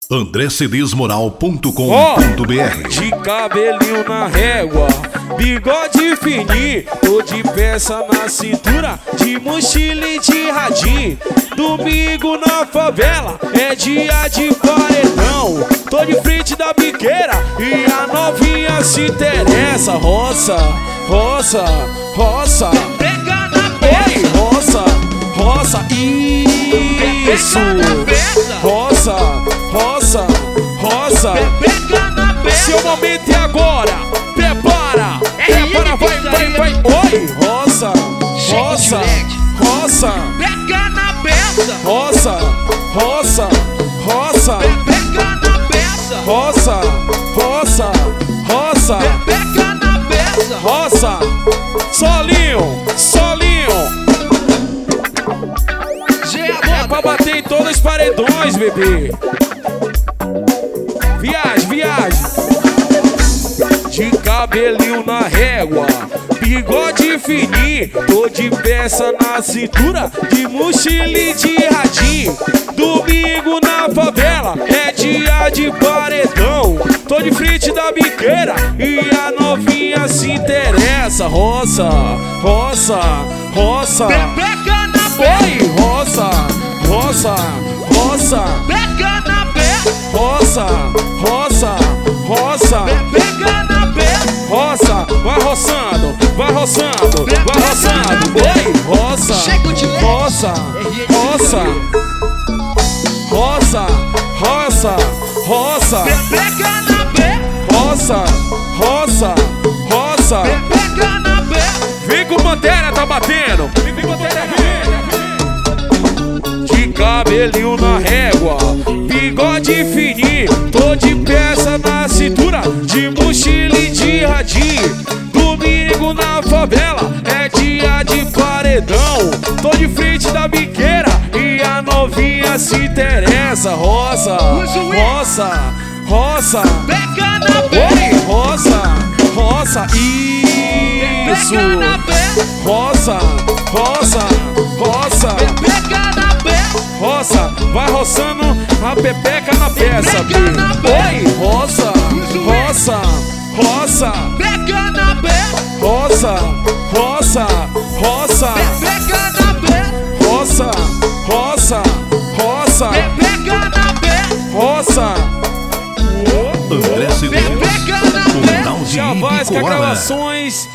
andrecedesmoral.com.br. De cabelinho na régua, bigode fininho, tô de peça na cintura, de mochila e de radinho. Domingo na favela é dia de paredão, tô de frente da biqueira e a novinha se interessa. Roça, roça, roça, Pega na peça. oi, roça, roça, isso, roça, roça, roça. Pega na peça. Seu momento é agora, prepara, prepara, vai, vai, vai. Oi, roça, roça, roça, Pega na peça. roça, roça, roça, Pega na peça. roça, roça, roça, Pega na peça. roça. Solinho, solinho. É pra bater em todos os paredões, bebê. Viagem, viagem. De cabelinho na régua, bigode fininho, tô de peça na cintura, de mochila e de radinho. Domingo na favela é dia de paredão, tô de frente da biqueira e a novinha se interessa. Roça, roça, roça, Pega na peça. oi, roça, roça, roça, Pega na peça. roça, roça, roça. Pega na peça. Roça, vai roçando, vai roçando, vai roçando. Oi, roça, roça, roça, roça, roça, roça, Pega na peça. roça, roça, roça. Pega na peça. Vem com Pantera, tá batendo. Vem com Pantera, vem. De cabelinho na régua, bigode fininho, tô de peça na cintura, de mochila e de radinho. Domingo na favela é dia de paredão, tô de frente da biqueira e a novinha se interessa. Roça, roça, roça, Pega na oi, peça. roça, roça, isso, Pega na peça. roça, roça, roça, Pega na peça. roça, vai roçando a pepeca na peça, Pega na Bi. peça. Oi, roça, roça, roça, Pega na peça. roça, roça, roça, Pega na peça. roça, roça, roça, Pega na peça. roça. André Cedês, Pega na o peça. tal de Chavasca Ibicoara. Gravações